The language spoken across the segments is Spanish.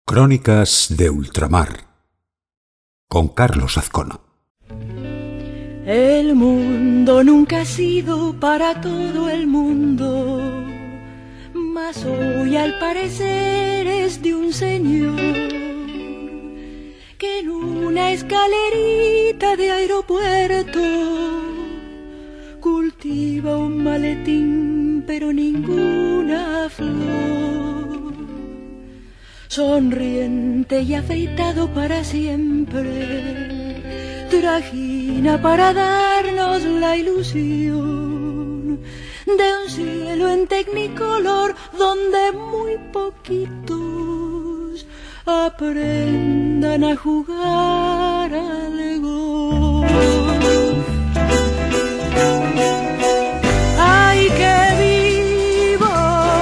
Crónicas de Ultramar con Carlos Azcona. El mundo nunca ha sido para todo el mundo, mas hoy al parecer es de un señor que en una escalerita de aeropuerto cultiva un maletín pero ninguna flor. Sonriente y afeitado para siempre, trajina para darnos la ilusión de un cielo en tecnicolor donde muy poquitos aprendan a jugar al golf. ¡Ay, qué vivos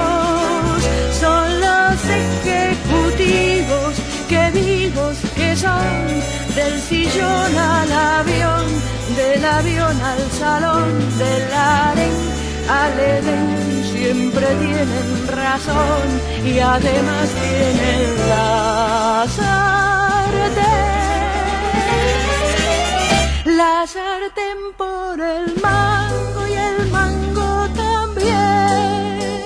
son los ejecutivos, qué vivos que son! Del sillón al avión, del avión al salón, del harén al Edén, siempre tienen razón y además tienen la sartén por el mango y el mango también.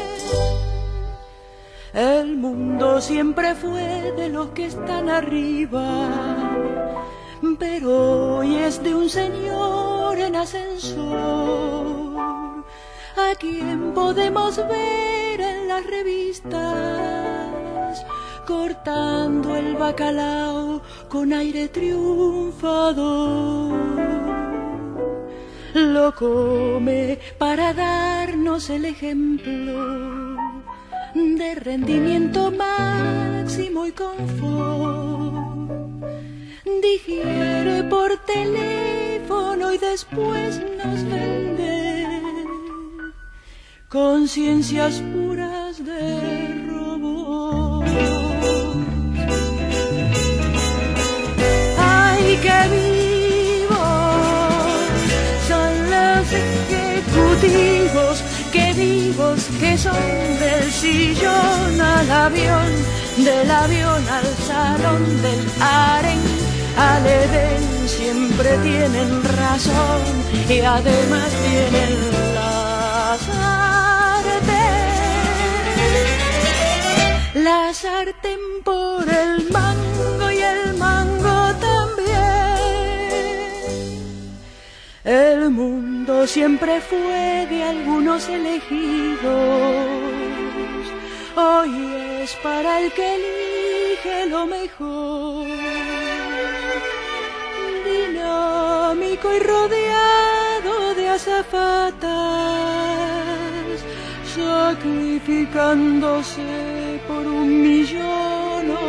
El mundo siempre fue de los que están arriba, pero hoy es de un señor en ascensor, a quien podemos ver en las revistas cortando el bacalao con aire triunfador. Lo come para darnos el ejemplo de rendimiento máximo y confort. Digiere por teléfono y después nos vende conciencias puras de robot. ¡Ay, qué vivos son los ejecutivos! ¡Qué vivos que son! Del sillón al avión, del avión al salón, del harén al Edén, siempre tienen razón y además tienen la sartén por el mango y el mango también. El mundo siempre fue de algunos elegidos, hoy es para el que elige lo mejor. Dinámico y rodeado de azafatas, sacrificándose por 1.000.000 o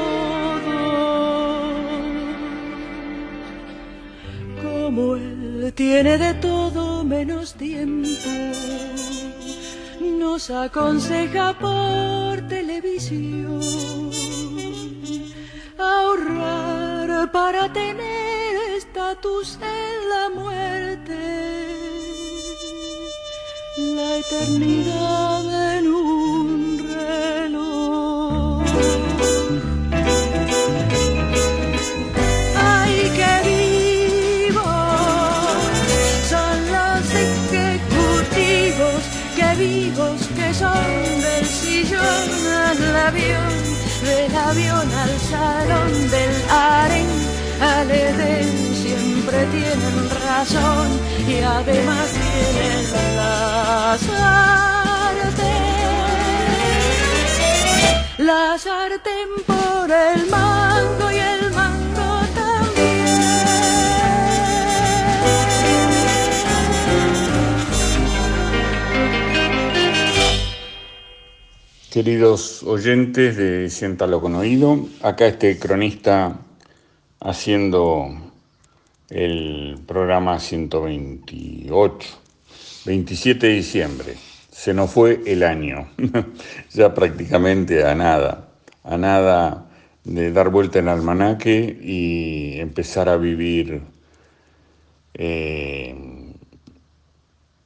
2. Como él tiene de todo menos tiempo, nos aconseja por televisión ahorrar para tener estatus en la muerte, la eternidad en un reloj. ¡Ay, qué vivos son los ejecutivos! ¡Qué vivos que son! Del sillón al avión, del avión al salón, del harén al Edén, siempre tienen razón y además tienen la sartén por el mango y el mango también. Queridos oyentes de Siéntalo con Oído, acá este cronista haciendo el programa 128, 27 de diciembre. Se nos fue el año, ya prácticamente a nada de dar vuelta en el almanaque y empezar a vivir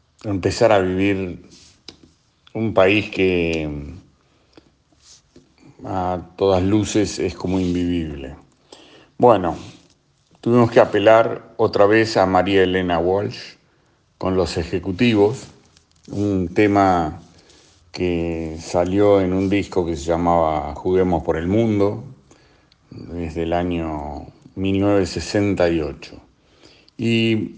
un país que a todas luces es como invivible. Bueno, tuvimos que apelar otra vez a María Elena Walsh con Los Ejecutivos, un tema que salió en un disco que se llamaba Juguemos por el Mundo, desde el año 1968. Y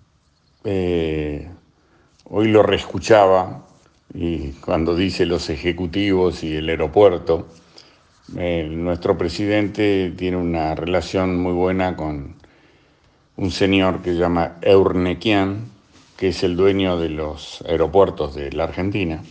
hoy lo reescuchaba, y cuando dice Los Ejecutivos y el aeropuerto, nuestro presidente tiene una relación muy buena con un señor que se llama Eurnequian, que es el dueño de los aeropuertos de la Argentina,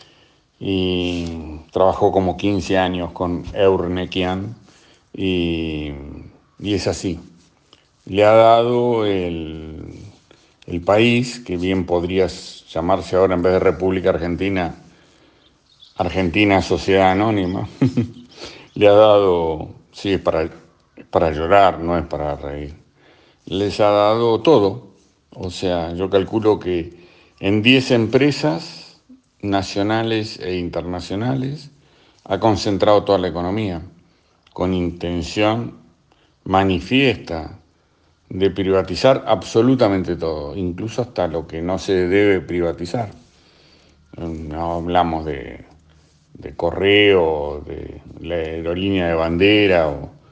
y trabajó como 15 años con Eurnequian, y es así. Le ha dado el país, que bien podría llamarse ahora, en vez de República Argentina, Argentina Sociedad Anónima, le ha dado, sí, es para llorar, no es para reír, les ha dado todo. O sea, yo calculo que en 10 empresas nacionales e internacionales ha concentrado toda la economía, con intención manifiesta de privatizar absolutamente todo, incluso hasta lo que no se debe privatizar. No hablamos de correo, de la aerolínea de bandera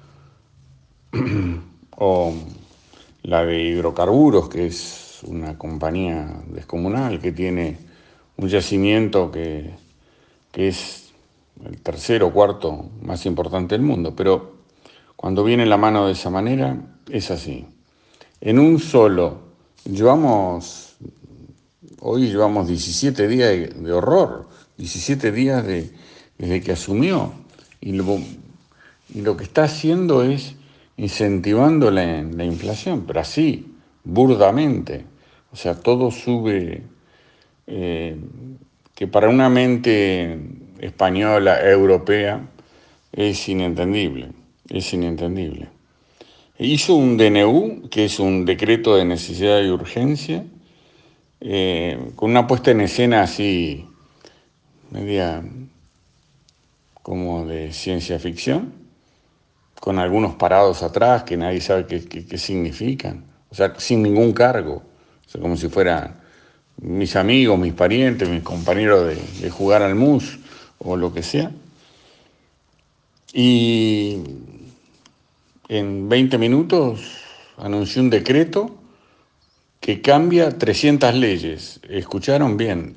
o la de hidrocarburos, que es una compañía descomunal que tiene un yacimiento que es el tercero o cuarto más importante del mundo. Pero cuando viene la mano de esa manera, es así. En un solo, hoy llevamos 17 días de horror, 17 días desde que asumió, y lo que está haciendo es incentivando la inflación, pero así, burdamente. O sea, todo sube, que para una mente española, europea, es inentendible, es inentendible. Hizo un DNU, que es un decreto de necesidad y urgencia, con una puesta en escena así, media como de ciencia ficción, con algunos parados atrás que nadie sabe qué significan, o sea, sin ningún cargo, o sea, como si fueran mis amigos, mis parientes, mis compañeros de jugar al mus o lo que sea. Y en 20 minutos anunció un decreto que cambia 300 leyes. ¿Escucharon bien?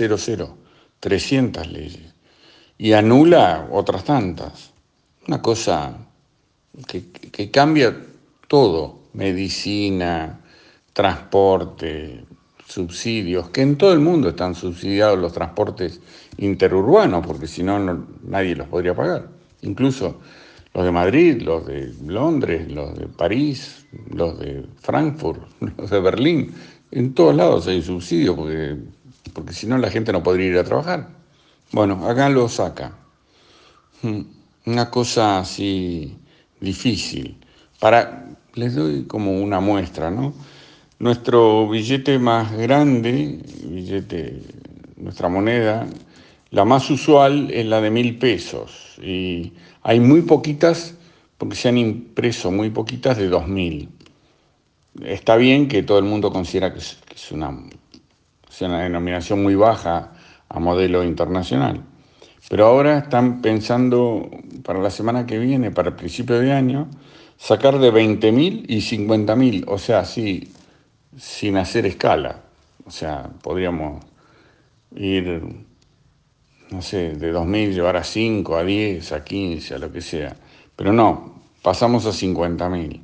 300 leyes. Y anula otras tantas. Una cosa que cambia todo. Medicina, transporte, subsidios, que en todo el mundo están subsidiados los transportes interurbanos, porque si no, nadie los podría pagar. Incluso los de Madrid, los de Londres, los de París, los de Frankfurt, los de Berlín. En todos lados hay subsidio porque si no la gente no podría ir a trabajar. Bueno, acá lo saca. Una cosa así difícil. Les doy como una muestra, ¿no? Nuestro billete más grande, nuestra moneda, la más usual es la de 1.000 pesos. Y hay muy poquitas, porque se han impreso muy poquitas de 2.000. Está bien que todo el mundo considera que es una denominación muy baja a modelo internacional. Pero ahora están pensando para la semana que viene, para el principio de año, sacar de 20.000 y 50.000, o sea, sí, sin hacer escala. O sea, podríamos ir, no sé, de 2.000 llevar a 5, a 10, a 15, a lo que sea. Pero no, pasamos a 50.000.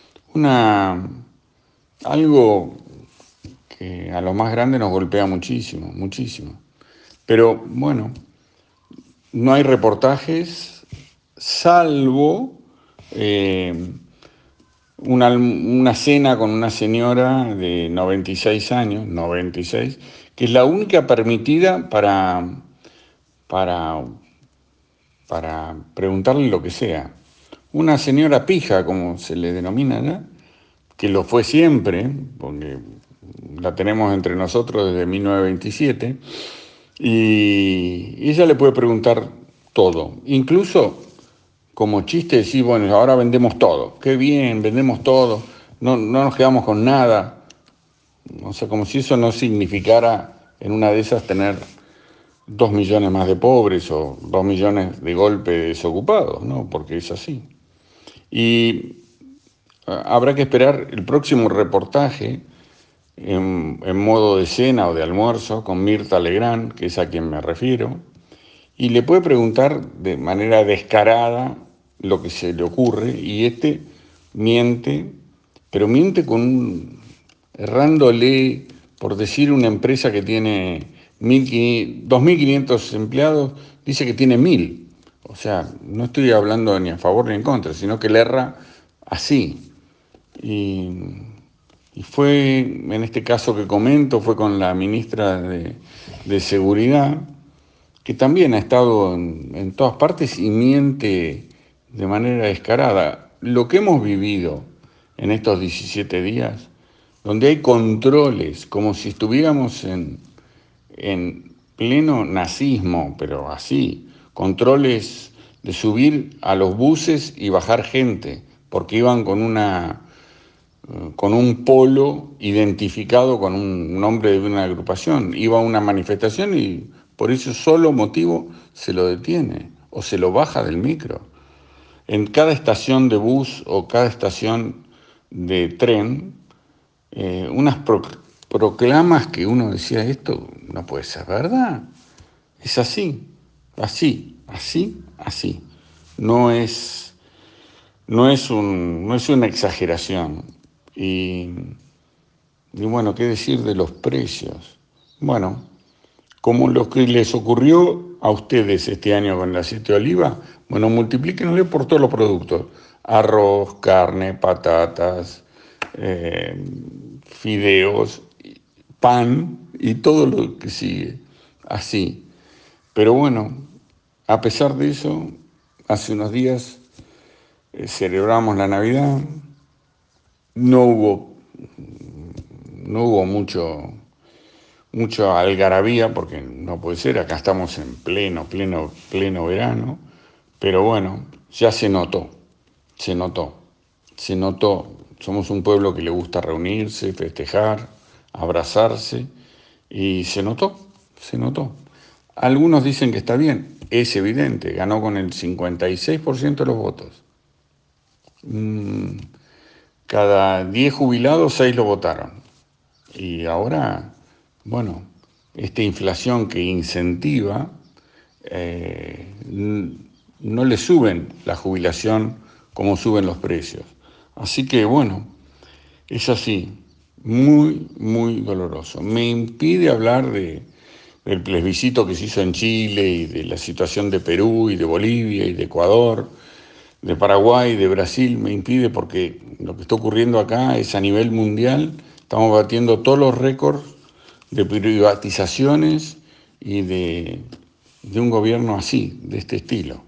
Algo que a los más grandes nos golpea muchísimo, muchísimo. Pero bueno, no hay reportajes, salvo una cena con una señora de 96 años, 96, que es la única permitida para preguntarle lo que sea. Una señora pija, como se le denomina ya, que lo fue siempre, porque la tenemos entre nosotros desde 1927, y ella le puede preguntar todo. Incluso como chiste decir, bueno, ahora vendemos todo. Qué bien, vendemos todo. No nos quedamos con nada. O sea, como si eso no significara en una de esas tener 2 millones más de pobres o 2 millones de golpe de desocupados, ¿no? Porque es así. Y habrá que esperar el próximo reportaje en modo de cena o de almuerzo con Mirta Legrand, que es a quien me refiero, y le puede preguntar de manera descarada lo que se le ocurre, y este miente, pero miente errándole, por decir una empresa que tiene 2.500 empleados, dice que tiene 1.000. O sea, no estoy hablando ni a favor ni en contra, sino que le erra así. Y fue, en este caso que comento, fue con la ministra de Seguridad, que también ha estado en todas partes y miente de manera descarada. Lo que hemos vivido en estos 17 días, donde hay controles, como si estuviéramos en pleno nazismo, pero así, controles de subir a los buses y bajar gente, porque iban con un polo identificado con un nombre de una agrupación. Iba a una manifestación y por ese solo motivo se lo detiene o se lo baja del micro. En cada estación de bus o cada estación de tren, unas proclamas que uno decía, esto no puede ser verdad. Es así, así, así, así. No es una exageración. Y bueno, ¿qué decir de los precios? Bueno, como lo que les ocurrió a ustedes este año con el aceite de oliva, bueno, multiplíquenlo por todos los productos. Arroz, carne, patatas, fideos, pan y todo lo que sigue. Así. Pero bueno, a pesar de eso, hace unos días celebramos la Navidad. No hubo mucha algarabía, porque no puede ser, acá estamos en pleno verano, pero bueno, ya se notó, somos un pueblo que le gusta reunirse, festejar, abrazarse, y se notó. Algunos dicen que está bien, es evidente, ganó con el 56% de los votos. Cada 10 jubilados, 6 lo votaron. Y ahora, bueno, esta inflación que incentiva, no le suben la jubilación como suben los precios. Así que, bueno, es así, muy doloroso. Me impide hablar del plebiscito que se hizo en Chile y de la situación de Perú y de Bolivia y de Ecuador, de Paraguay, de Brasil, me impide, porque lo que está ocurriendo acá es a nivel mundial. Estamos batiendo todos los récords de privatizaciones y de un gobierno así, de este estilo.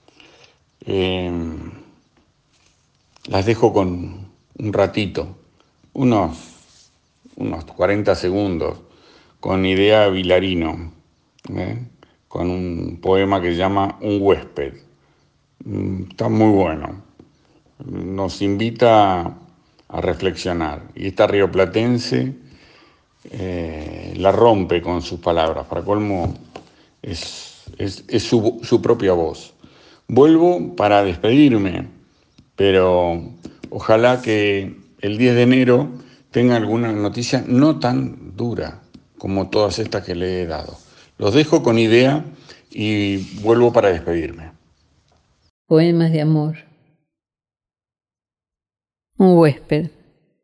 Las dejo con un ratito, unos 40 segundos, con Idea Vilarino, con un poema que se llama Un huésped. Está muy bueno. Nos invita a reflexionar. Y esta rioplatense la rompe con sus palabras. Para colmo, es su propia voz. Vuelvo para despedirme, pero ojalá que el 10 de enero tenga alguna noticia no tan dura como todas estas que le he dado. Los dejo con Idea y vuelvo para despedirme. Poemas de amor. Un huésped.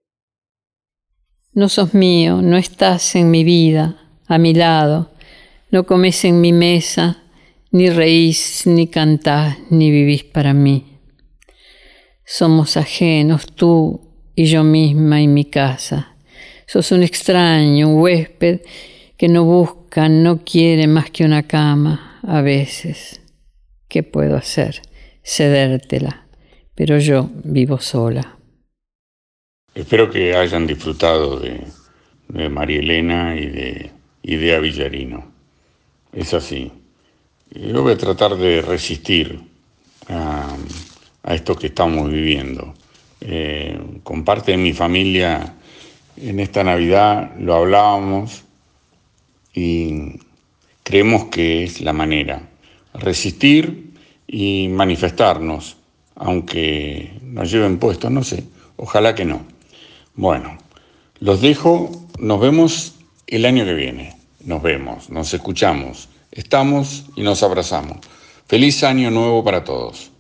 No sos mío, no estás en mi vida, a mi lado, no comés en mi mesa, ni reís, ni cantás, ni vivís para mí. Somos ajenos, tú y yo misma y mi casa. Sos un extraño, un huésped que no busca, no quiere más que una cama, a veces. ¿Qué puedo hacer? Cedértela, pero yo vivo sola. Espero que hayan disfrutado de María Elena y de Idea Villarino. Es así, Yo voy a tratar de resistir a esto que estamos viviendo. Con parte de mi familia en esta Navidad lo hablábamos y creemos que es la manera. Resistir y manifestarnos, aunque nos lleven puestos, no sé, ojalá que no. Bueno, los dejo, nos vemos el año que viene. Nos vemos, nos escuchamos, estamos y nos abrazamos. Feliz año nuevo para todos.